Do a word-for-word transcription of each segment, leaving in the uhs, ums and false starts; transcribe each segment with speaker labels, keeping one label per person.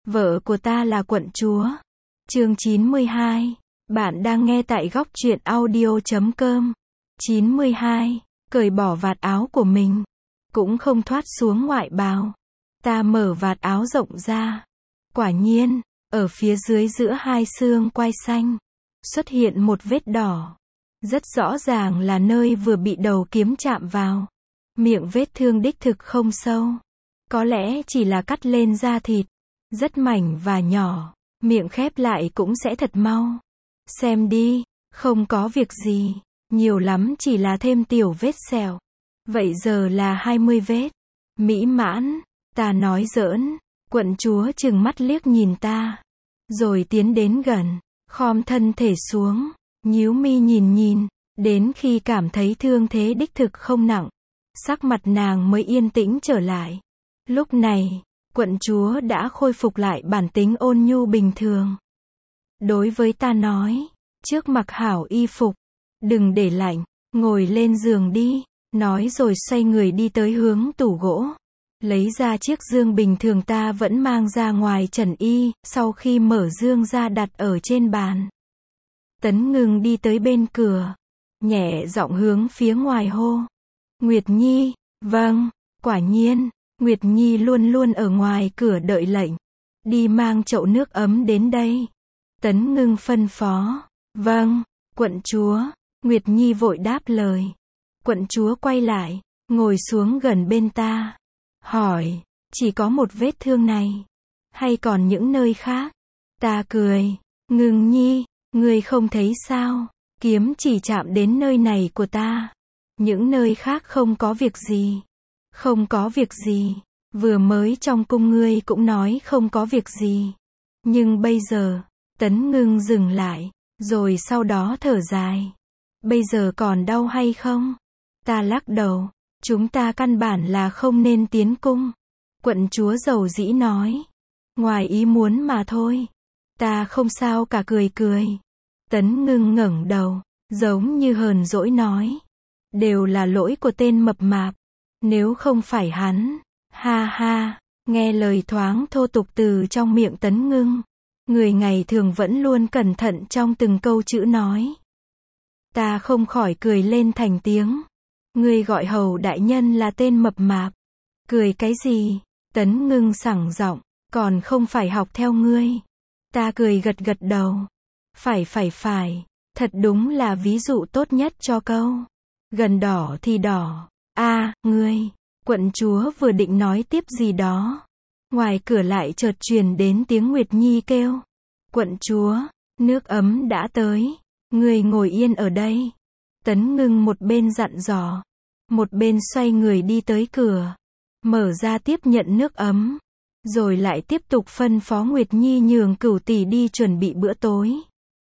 Speaker 1: Vợ của ta là quận chúa. Chương chín mươi hai. Bạn đang nghe tại góc truyện audio chấm com. chín mươi hai. Cởi bỏ vạt áo của mình. Cũng không thoát xuống ngoại bào. Ta mở vạt áo rộng ra. Quả nhiên, ở phía dưới giữa hai xương quai xanh, xuất hiện một vết đỏ. Rất rõ ràng là nơi vừa bị đầu kiếm chạm vào. Miệng vết thương đích thực không sâu. Có lẽ chỉ là cắt lên da thịt. Rất mảnh và nhỏ. Miệng khép lại cũng sẽ thật mau. Xem đi, không có việc gì. Nhiều lắm chỉ là thêm tiểu vết sẹo. Vậy giờ là hai mươi vết. Mỹ mãn, ta nói giỡn. Quận chúa trừng mắt liếc nhìn ta. Rồi tiến đến gần, khom thân thể xuống, nhíu mi nhìn nhìn, đến khi cảm thấy thương thế đích thực không nặng. Sắc mặt nàng mới yên tĩnh trở lại. Lúc này, quận chúa đã khôi phục lại bản tính ôn nhu bình thường. Đối với ta nói, trước mặc hảo y phục, đừng để lạnh, ngồi lên giường đi, nói rồi xoay người đi tới hướng tủ gỗ. Lấy ra chiếc dương bình thường ta vẫn mang ra ngoài trần y, sau khi mở dương ra đặt ở trên bàn. Tấn Ngưng đi tới bên cửa, nhẹ giọng hướng phía ngoài hô. Nguyệt Nhi, vâng, quả nhiên, Nguyệt Nhi luôn luôn ở ngoài cửa đợi lệnh. Đi mang chậu nước ấm đến đây. Tấn Ngưng phân phó. Vâng, quận chúa. Nguyệt Nhi vội đáp lời. Quận chúa quay lại, ngồi xuống gần bên ta. Hỏi, chỉ có một vết thương này, hay còn những nơi khác? Ta cười. Ngưng Nhi, ngươi không thấy sao? Kiếm chỉ chạm đến nơi này của ta. Những nơi khác không có việc gì. Không có việc gì. Vừa mới trong cung ngươi cũng nói không có việc gì. Nhưng bây giờ, Tấn Ngưng dừng lại, rồi sau đó thở dài. Bây giờ còn đau hay không? Ta lắc đầu. Chúng ta căn bản là không nên tiến cung. Quận chúa dầu dĩ nói. Ngoài ý muốn mà thôi. Ta không sao cả cười cười. Tấn Ngưng ngẩng đầu, giống như hờn dỗi nói. Đều là lỗi của tên mập mạp. Nếu không phải hắn. Ha ha, nghe lời thoáng thô tục từ trong miệng Tấn Ngưng. Người ngày thường vẫn luôn cẩn thận trong từng câu chữ nói. Ta không khỏi cười lên thành tiếng. Ngươi gọi hầu đại nhân là tên mập mạp. Cười cái gì? Tấn Ngưng sảng giọng, còn không phải học theo ngươi. Ta cười gật gật đầu. Phải phải phải, thật đúng là ví dụ tốt nhất cho câu. Gần đỏ thì đỏ. A, à, ngươi. Quận chúa vừa định nói tiếp gì đó. Ngoài cửa lại chợt truyền đến tiếng Nguyệt Nhi kêu. Quận chúa, nước ấm đã tới. Ngươi ngồi yên ở đây. Tấn Ngưng một bên dặn dò, một bên xoay người đi tới cửa, mở ra tiếp nhận nước ấm, rồi lại tiếp tục phân phó Nguyệt Nhi nhường Cửu tỷ đi chuẩn bị bữa tối.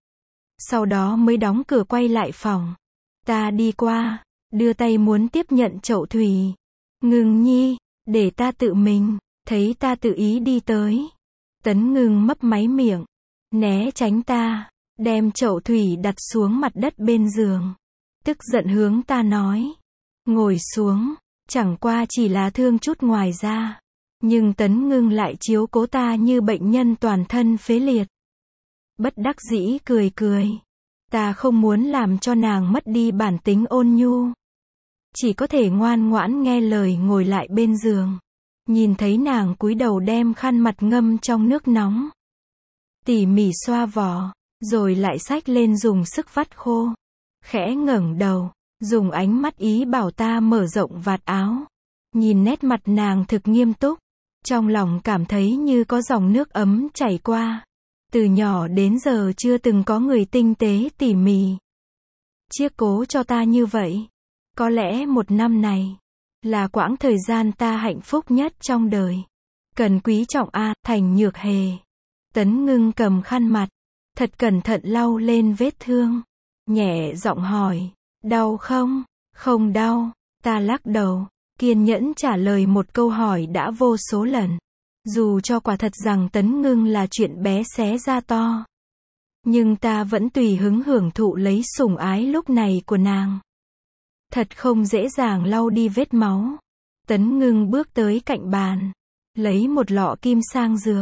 Speaker 1: Sau đó mới đóng cửa quay lại phòng. Ta đi qua, đưa tay muốn tiếp nhận chậu thủy. Ngưng Nhi, để ta tự mình. Thấy ta tự ý đi tới, Tấn Ngưng mấp máy miệng, né tránh ta, đem chậu thủy đặt xuống mặt đất bên giường. Tức giận hướng ta nói. Ngồi xuống, chẳng qua chỉ là thương chút ngoài da. Nhưng Tấn Ngưng lại chiếu cố ta như bệnh nhân toàn thân phế liệt. Bất đắc dĩ cười cười. Ta không muốn làm cho nàng mất đi bản tính ôn nhu. Chỉ có thể ngoan ngoãn nghe lời ngồi lại bên giường. Nhìn thấy nàng cúi đầu đem khăn mặt ngâm trong nước nóng. Tỉ mỉ xoa vỏ, rồi lại xách lên dùng sức vắt khô. Khẽ ngẩng đầu, dùng ánh mắt ý bảo ta mở rộng vạt áo. Nhìn nét mặt nàng thực nghiêm túc. Trong lòng cảm thấy như có dòng nước ấm chảy qua. Từ nhỏ đến giờ chưa từng có người tinh tế tỉ mỉ chiết cố cho ta như vậy. Có lẽ một năm này là quãng thời gian ta hạnh phúc nhất trong đời. Cần quý trọng a, Thành Nhược Hề. Tấn Ngưng cầm khăn mặt, thật cẩn thận lau lên vết thương. Nhẹ giọng hỏi, đau không? Không đau. Ta lắc đầu, kiên nhẫn trả lời một câu hỏi đã vô số lần. Dù cho quả thật rằng Tấn Ngưng là chuyện bé xé ra to. Nhưng ta vẫn tùy hứng hưởng thụ lấy sủng ái lúc này của nàng. Thật không dễ dàng lau đi vết máu. Tấn Ngưng bước tới cạnh bàn, lấy một lọ kim sang dược.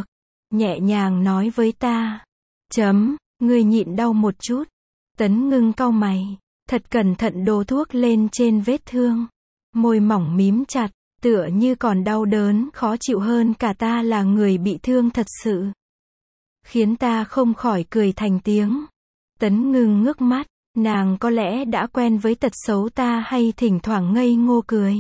Speaker 1: nhẹ nhàng nói với ta. Chấm, ngươi nhịn đau một chút. Tấn Ngưng cau mày, thật cẩn thận đổ thuốc lên trên vết thương. Môi mỏng mím chặt, tựa như còn đau đớn khó chịu hơn cả ta là người bị thương thật sự. Khiến ta không khỏi cười thành tiếng. Tấn Ngưng ngước mắt, nàng có lẽ đã quen với tật xấu ta hay thỉnh thoảng ngây ngô cười.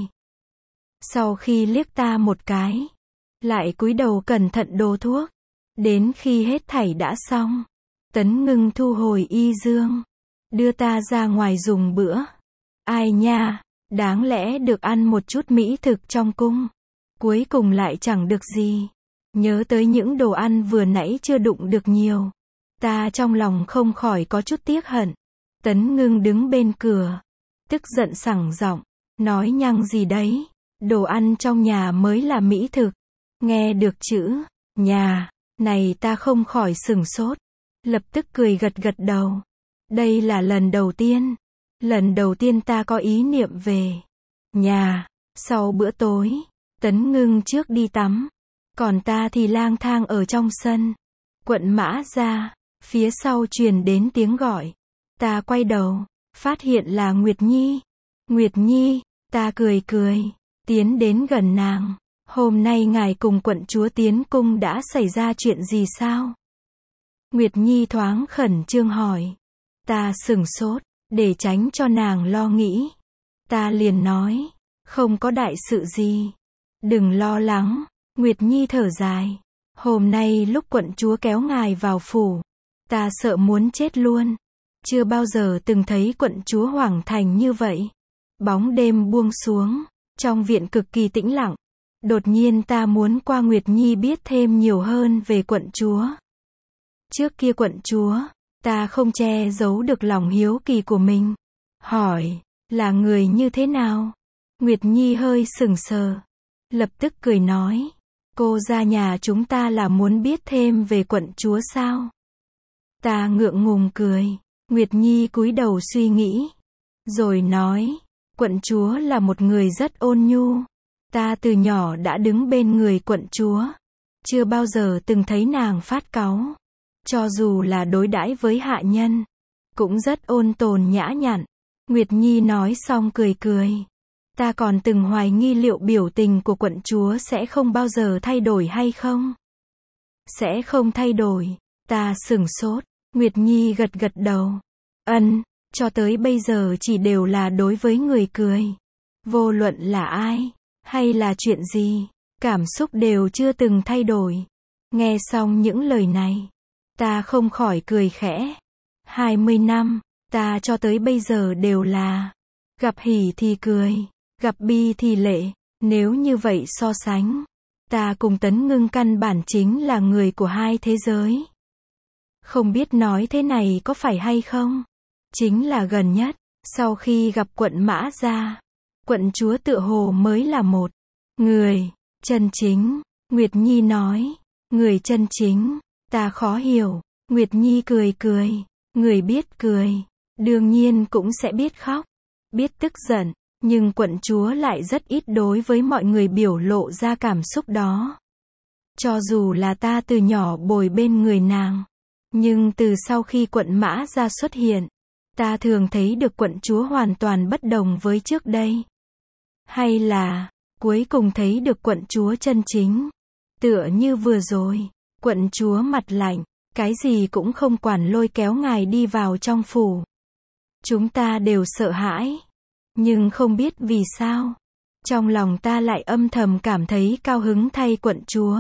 Speaker 1: Sau khi liếc ta một cái, lại cúi đầu cẩn thận đổ thuốc. Đến khi hết thảy đã xong, Tấn Ngưng thu hồi y dương, đưa ta ra ngoài dùng bữa. Ai nha, đáng lẽ được ăn một chút mỹ thực trong cung, cuối cùng lại chẳng được gì. Nhớ tới những đồ ăn vừa nãy chưa đụng được nhiều, ta trong lòng không khỏi có chút tiếc hận. Tấn Ngưng đứng bên cửa, tức giận sẳng giọng, nói nhăng gì đấy, đồ ăn trong nhà mới là mỹ thực. Nghe được chữ nhà này ta không khỏi sửng sốt, lập tức cười gật gật đầu. Đây là lần đầu tiên, lần đầu tiên ta có ý niệm về nhà. Sau bữa tối, Tấn Ngưng trước đi tắm, còn ta thì lang thang ở trong sân. Quận Mã Gia, phía sau truyền đến tiếng gọi. Ta quay đầu, phát hiện là Nguyệt Nhi. Nguyệt Nhi, ta cười cười, tiến đến gần nàng. Hôm nay ngài cùng quận chúa tiến cung đã xảy ra chuyện gì sao? Nguyệt Nhi thoáng khẩn trương hỏi. Ta sửng sốt, để tránh cho nàng lo nghĩ. Ta liền nói, không có đại sự gì. Đừng lo lắng. Nguyệt Nhi thở dài. Hôm nay lúc quận chúa kéo ngài vào phủ, ta sợ muốn chết luôn. Chưa bao giờ từng thấy quận chúa hoảng thành như vậy. Bóng đêm buông xuống, trong viện cực kỳ tĩnh lặng. Đột nhiên ta muốn qua Nguyệt Nhi biết thêm nhiều hơn về quận chúa. Trước kia quận chúa, ta không che giấu được lòng hiếu kỳ của mình. Hỏi, là người như thế nào? Nguyệt Nhi hơi sững sờ, lập tức cười nói, cô ra nhà chúng ta là muốn biết thêm về quận chúa sao? Ta ngượng ngùng cười. Nguyệt Nhi cúi đầu suy nghĩ, rồi nói, quận chúa là một người rất ôn nhu. Ta từ nhỏ đã đứng bên người quận chúa, chưa bao giờ từng thấy nàng phát cáu. Cho dù là đối đãi với hạ nhân, cũng rất ôn tồn nhã nhặn. Nguyệt Nhi nói xong cười cười. Ta còn từng hoài nghi liệu biểu tình của quận chúa sẽ không bao giờ thay đổi hay không? Sẽ không thay đổi. Ta sửng sốt. Nguyệt Nhi gật gật đầu. Ân, cho tới bây giờ chỉ đều là đối với người cười. Vô luận là ai, hay là chuyện gì, cảm xúc đều chưa từng thay đổi. Nghe xong những lời này, ta không khỏi cười khẽ. hai mươi năm, ta cho tới bây giờ đều là gặp hỉ thì cười, gặp bi thì lệ. Nếu như vậy so sánh, ta cùng Tấn Ngưng căn bản chính là người của hai thế giới. Không biết nói thế này có phải hay không? Chính là gần nhất, sau khi gặp quận Mã Gia, quận chúa tựa hồ mới là một người chân chính. Nguyệt Nhi nói, người chân chính, ta khó hiểu. Nguyệt Nhi cười cười, người biết cười, đương nhiên cũng sẽ biết khóc, biết tức giận, nhưng quận chúa lại rất ít đối với mọi người biểu lộ ra cảm xúc đó. Cho dù là ta từ nhỏ bồi bên người nàng, nhưng từ sau khi quận Mã Gia xuất hiện, ta thường thấy được quận chúa hoàn toàn bất đồng với trước đây. Hay là, cuối cùng thấy được quận chúa chân chính. Tựa như vừa rồi, quận chúa mặt lạnh, cái gì cũng không quản lôi kéo ngài đi vào trong phủ. Chúng ta đều sợ hãi, nhưng không biết vì sao, trong lòng ta lại âm thầm cảm thấy cao hứng thay quận chúa.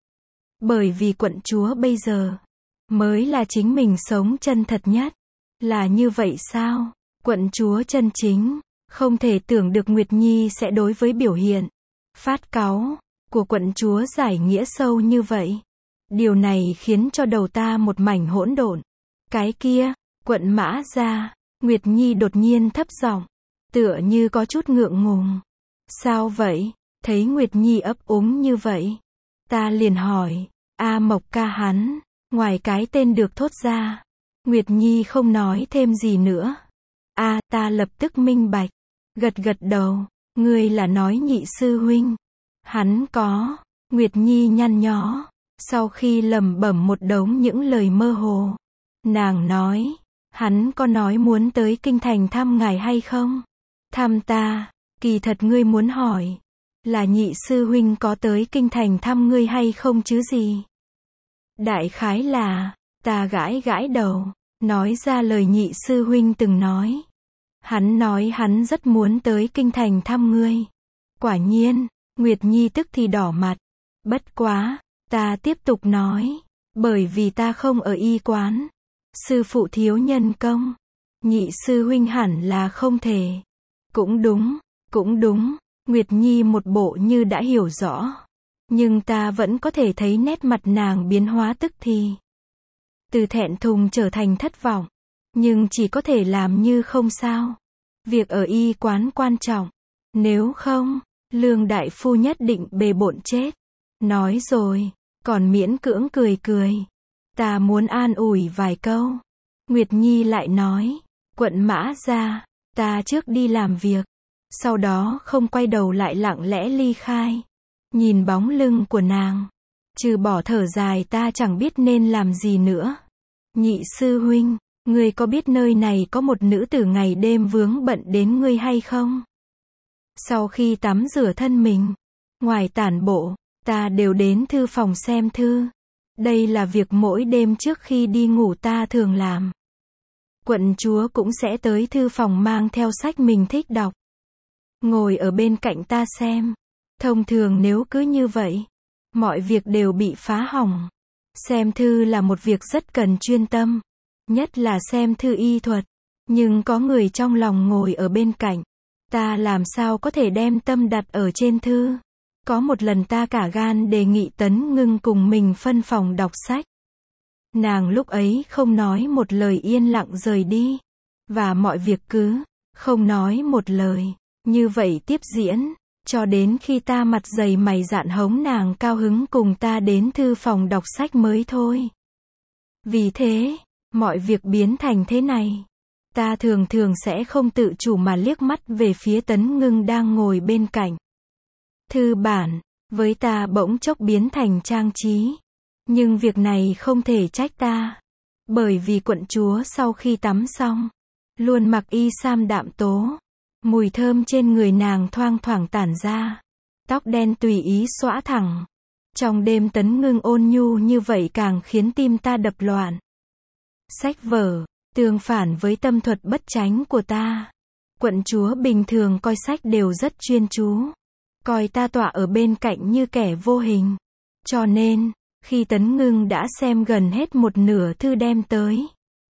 Speaker 1: Bởi vì quận chúa bây giờ, mới là chính mình sống chân thật nhất. Là như vậy sao? Quận chúa chân chính, không thể tưởng được Nguyệt Nhi sẽ đối với biểu hiện phát cáu của quận chúa giải nghĩa sâu như vậy. Điều này khiến cho đầu ta một mảnh hỗn độn. Cái kia, quận Mã Gia, Nguyệt Nhi đột nhiên thấp giọng, tựa như có chút ngượng ngùng. Sao vậy? Thấy Nguyệt Nhi ấp úng như vậy, ta liền hỏi, A Mộc ca hắn, ngoài cái tên được thốt ra. Nguyệt Nhi không nói thêm gì nữa. A, à, ta lập tức minh bạch, gật gật đầu, ngươi là nói nhị sư huynh. Hắn có, Nguyệt Nhi nhăn nhó, Sau khi lẩm bẩm một đống những lời mơ hồ, nàng nói, hắn có nói muốn tới kinh thành thăm ngài hay không? Thăm ta, kỳ thật ngươi muốn hỏi, là nhị sư huynh có tới kinh thành thăm ngươi hay không chứ gì? Đại khái là, ta gãi gãi đầu, nói ra lời nhị sư huynh từng nói. Hắn nói hắn rất muốn tới kinh thành thăm ngươi. Quả nhiên, Nguyệt Nhi tức thì đỏ mặt. Bất quá, ta tiếp tục nói, bởi vì ta không ở y quán. Sư phụ thiếu nhân công, nhị sư huynh hẳn là không thể. Cũng đúng, cũng đúng, Nguyệt Nhi một bộ như đã hiểu rõ. Nhưng ta vẫn có thể thấy nét mặt nàng biến hóa tức thì. Từ thẹn thùng trở thành thất vọng. Nhưng chỉ có thể làm như không sao. Việc ở y quán quan trọng. Nếu không, Lương đại phu nhất định bề bộn chết. Nói rồi, còn miễn cưỡng cười cười. Ta muốn an ủi vài câu. Nguyệt Nhi lại nói, quận Mã ra, ta trước đi làm việc. Sau đó không quay đầu lại lặng lẽ ly khai. Nhìn bóng lưng của nàng, trừ bỏ thở dài ta chẳng biết nên làm gì nữa. Nhị sư huynh, ngươi có biết nơi này có một nữ tử ngày đêm vướng bận đến ngươi hay không? Sau khi tắm rửa thân mình, ngoài tản bộ, ta đều đến thư phòng xem thư. Đây là việc mỗi đêm trước khi đi ngủ ta thường làm. Quận chúa cũng sẽ tới thư phòng mang theo sách mình thích đọc. Ngồi ở bên cạnh ta xem. Thông thường nếu cứ như vậy, mọi việc đều bị phá hỏng. Xem thư là một việc rất cần chuyên tâm, nhất là xem thư y thuật. Nhưng có người trong lòng ngồi ở bên cạnh, ta làm sao có thể đem tâm đặt ở trên thư. Có một lần ta cả gan đề nghị Tấn Ngưng cùng mình phân phòng đọc sách. Nàng lúc ấy không nói một lời yên lặng rời đi. Và mọi việc cứ không nói một lời, như vậy tiếp diễn. Cho đến khi ta mặt dày mày dạn hống nàng cao hứng cùng ta đến thư phòng đọc sách mới thôi. Vì thế, mọi việc biến thành thế này. Ta thường thường sẽ không tự chủ mà liếc mắt về phía Tấn Ngưng đang ngồi bên cạnh. Thư bản, với ta bỗng chốc biến thành trang trí. Nhưng việc này không thể trách ta. Bởi vì quận chúa sau khi tắm xong, luôn mặc y sam đạm tố. Mùi thơm trên người nàng thoang thoảng tản ra. Tóc đen tùy ý xõa thẳng. Trong đêm Tấn Ngưng ôn nhu như vậy càng khiến tim ta đập loạn. Sách vở, tương phản với tâm thuật bất chánh của ta. Quận chúa bình thường coi sách đều rất chuyên chú. Coi ta tọa ở bên cạnh như kẻ vô hình. Cho nên, khi Tấn Ngưng đã xem gần hết một nửa thư đem tới,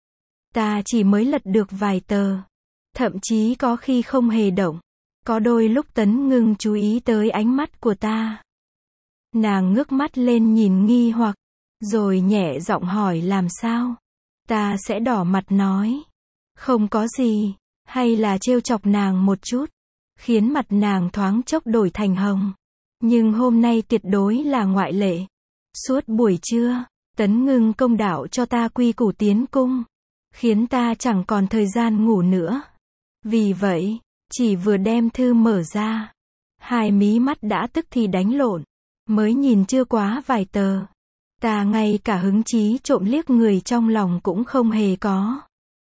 Speaker 1: ta chỉ mới lật được vài tờ. Thậm chí có khi không hề động. Có đôi lúc Tấn Ngưng chú ý tới ánh mắt của ta. Nàng ngước mắt lên nhìn nghi hoặc, rồi nhẹ giọng hỏi làm sao. Ta sẽ đỏ mặt nói, không có gì, hay là trêu chọc nàng một chút, khiến mặt nàng thoáng chốc đổi thành hồng. Nhưng hôm nay tuyệt đối là ngoại lệ. Suốt buổi trưa, Tấn Ngưng công đạo cho ta quy củ tiến cung, khiến ta chẳng còn thời gian ngủ nữa. Vì vậy, chỉ vừa đem thư mở ra, hai mí mắt đã tức thì đánh lộn. Mới nhìn chưa quá vài tờ, ta ngay cả hứng chí trộm liếc người trong lòng cũng không hề có.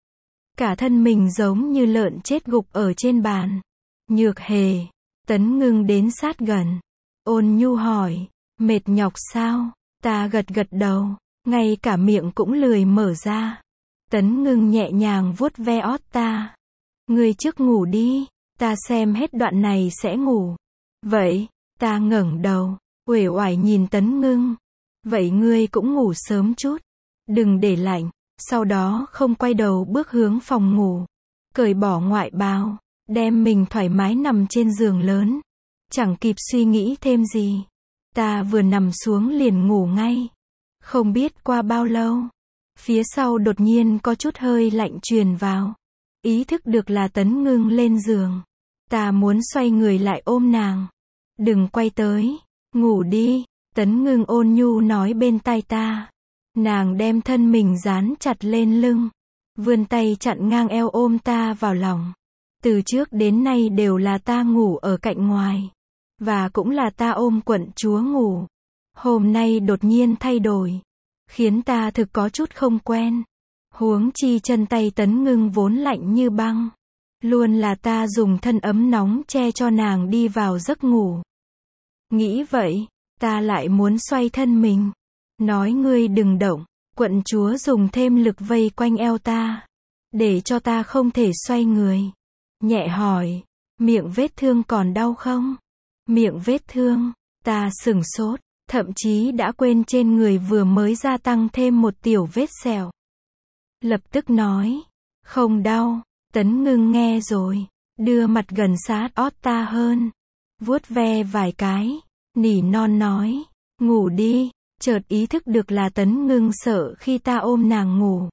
Speaker 1: Cả thân mình giống như lợn chết gục ở trên bàn. Nhược Hề, Tấn Ngưng đến sát gần, ôn nhu hỏi, mệt nhọc sao? Ta gật gật đầu, ngay cả miệng cũng lười mở ra. Tấn Ngưng nhẹ nhàng vuốt ve ót ta. Ngươi trước ngủ đi, ta xem hết đoạn này sẽ ngủ. Vậy, ta ngẩng đầu, uể oải nhìn Tấn Ngưng. Vậy ngươi cũng ngủ sớm chút, đừng để lạnh. Sau đó không quay đầu bước hướng phòng ngủ, cởi bỏ ngoại bào, đem mình thoải mái nằm trên giường lớn. Chẳng kịp suy nghĩ thêm gì, ta vừa nằm xuống liền ngủ ngay. Không biết qua bao lâu, phía sau đột nhiên có chút hơi lạnh truyền vào. Ý thức được là Tấn Ngưng lên giường. Ta muốn xoay người lại ôm nàng. Đừng quay tới, ngủ đi, Tấn Ngưng ôn nhu nói bên tai ta. Nàng đem thân mình dán chặt lên lưng, vươn tay chặn ngang eo ôm ta vào lòng. Từ trước đến nay đều là ta ngủ ở cạnh ngoài, và cũng là ta ôm quận chúa ngủ. hôm nay đột nhiên thay đổi, khiến ta thực có chút không quen. Huống chi chân tay Tấn Ngưng vốn lạnh như băng. Luôn là ta dùng thân ấm nóng che cho nàng đi vào giấc ngủ. Nghĩ vậy, ta lại muốn xoay thân mình. Nói ngươi đừng động, quận chúa dùng thêm lực vây quanh eo ta. Để cho ta không thể xoay người. Nhẹ hỏi, miệng vết thương còn đau không? Miệng vết thương, ta sửng sốt, thậm chí đã quên trên người vừa mới gia tăng thêm một tiểu vết sẹo. Lập tức nói, không đau. Tấn Ngưng nghe rồi, đưa mặt gần sát ót ta hơn, vuốt ve vài cái, nỉ non nói, ngủ đi. Chợt ý thức được là Tấn Ngưng sợ khi ta ôm nàng ngủ,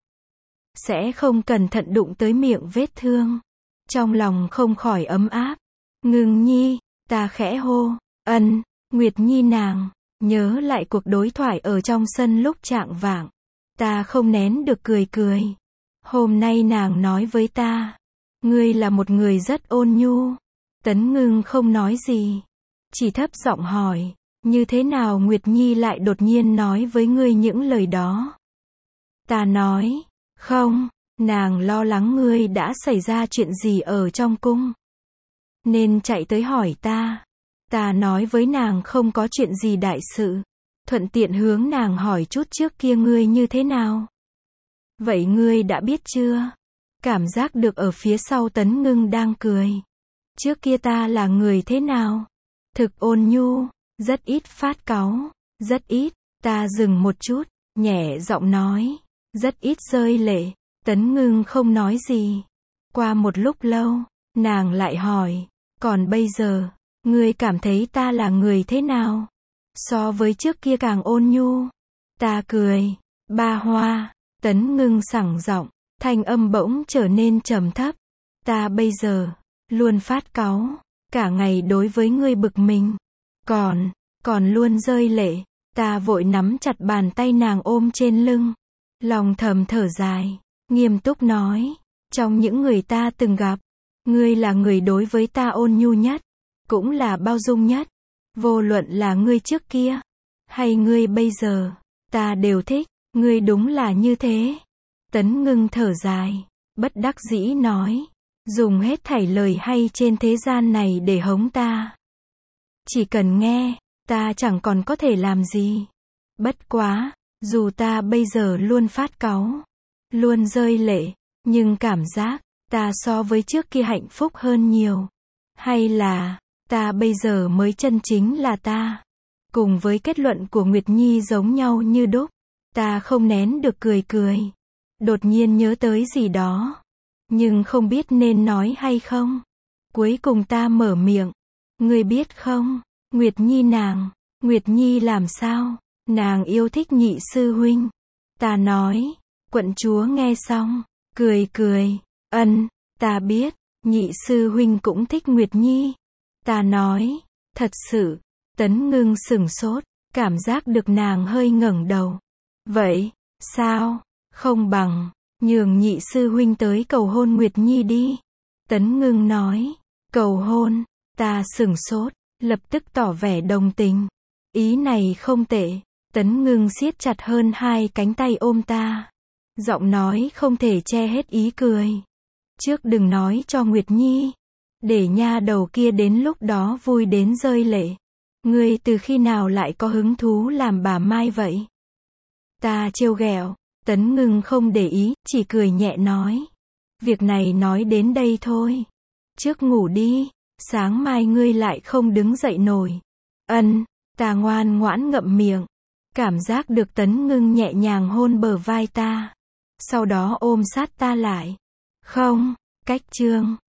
Speaker 1: sẽ không cẩn thận đụng tới miệng vết thương. Trong lòng không khỏi ấm áp. Ngưng nhi, ta khẽ hô, ân, Nguyệt Nhi nàng, nhớ lại cuộc đối thoại ở trong sân lúc chạng vạng. Ta không nén được cười cười. Hôm nay nàng nói với ta, ngươi là một người rất ôn nhu. Tấn Ngưng không nói gì, chỉ thấp giọng hỏi, như thế nào Nguyệt Nhi lại đột nhiên nói với ngươi những lời đó? Ta nói, không, nàng lo lắng ngươi đã xảy ra chuyện gì ở trong cung, nên chạy tới hỏi ta. Ta nói với nàng không có chuyện gì đại sự, thuận tiện hướng nàng hỏi chút trước kia ngươi như thế nào. Vậy ngươi đã biết chưa? Cảm giác được ở phía sau Tấn Ngưng đang cười. Trước kia ta là người thế nào? Thực ôn nhu, rất ít phát cáu, rất ít. Ta dừng một chút, nhẹ giọng nói, rất ít rơi lệ. Tấn Ngưng không nói gì. Qua một lúc lâu, nàng lại hỏi, còn bây giờ, ngươi cảm thấy ta là người thế nào? So với trước kia càng ôn nhu. Ta cười, ba hoa. Tấn Ngưng sẳng giọng, thanh âm bỗng trở nên trầm thấp. Ta bây giờ, luôn phát cáu, cả ngày đối với ngươi bực mình. Còn, còn luôn rơi lệ. Ta vội nắm chặt bàn tay nàng ôm trên lưng. Lòng thầm thở dài, nghiêm túc nói, trong những người ta từng gặp, ngươi là người đối với ta ôn nhu nhất, cũng là bao dung nhất. Vô luận là ngươi trước kia, hay ngươi bây giờ, ta đều thích, ngươi đúng là như thế. Tấn Ngưng thở dài, bất đắc dĩ nói, dùng hết thảy lời hay trên thế gian này để hống ta. Chỉ cần nghe, ta chẳng còn có thể làm gì. Bất quá, dù ta bây giờ luôn phát cáu, luôn rơi lệ, nhưng cảm giác, ta so với trước kia hạnh phúc hơn nhiều. Hay là, ta bây giờ mới chân chính là ta. Cùng với kết luận của Nguyệt Nhi giống nhau như đúc. Ta không nén được cười cười. Đột nhiên nhớ tới gì đó. Nhưng không biết nên nói hay không. Cuối cùng ta mở miệng. Ngươi biết không, Nguyệt Nhi nàng, Nguyệt Nhi làm sao? Nàng yêu thích nhị sư huynh. Ta nói, quận chúa nghe xong, cười cười, ân, ta biết, nhị sư huynh cũng thích Nguyệt Nhi. Ta nói, thật sự. Tấn Ngưng sửng sốt, cảm giác được nàng hơi ngẩng đầu. Vậy, sao, không bằng, nhường nhị sư huynh tới cầu hôn Nguyệt Nhi đi. Tấn Ngưng nói, cầu hôn, ta sửng sốt, lập tức tỏ vẻ đồng tình. Ý này không tệ. Tấn Ngưng siết chặt hơn hai cánh tay ôm ta. Giọng nói không thể che hết ý cười. Trước đừng nói cho Nguyệt Nhi, để nha đầu kia đến lúc đó vui đến rơi lệ. Ngươi từ khi nào lại có hứng thú làm bà Mai vậy? Ta trêu ghẹo. Tấn Ngưng không để ý, chỉ cười nhẹ nói. Việc này nói đến đây thôi. Trước ngủ đi, sáng mai ngươi lại không đứng dậy nổi. Ân, ta ngoan ngoãn ngậm miệng. Cảm giác được Tấn Ngưng nhẹ nhàng hôn bờ vai ta. Sau đó ôm sát ta lại. Không, cách chương.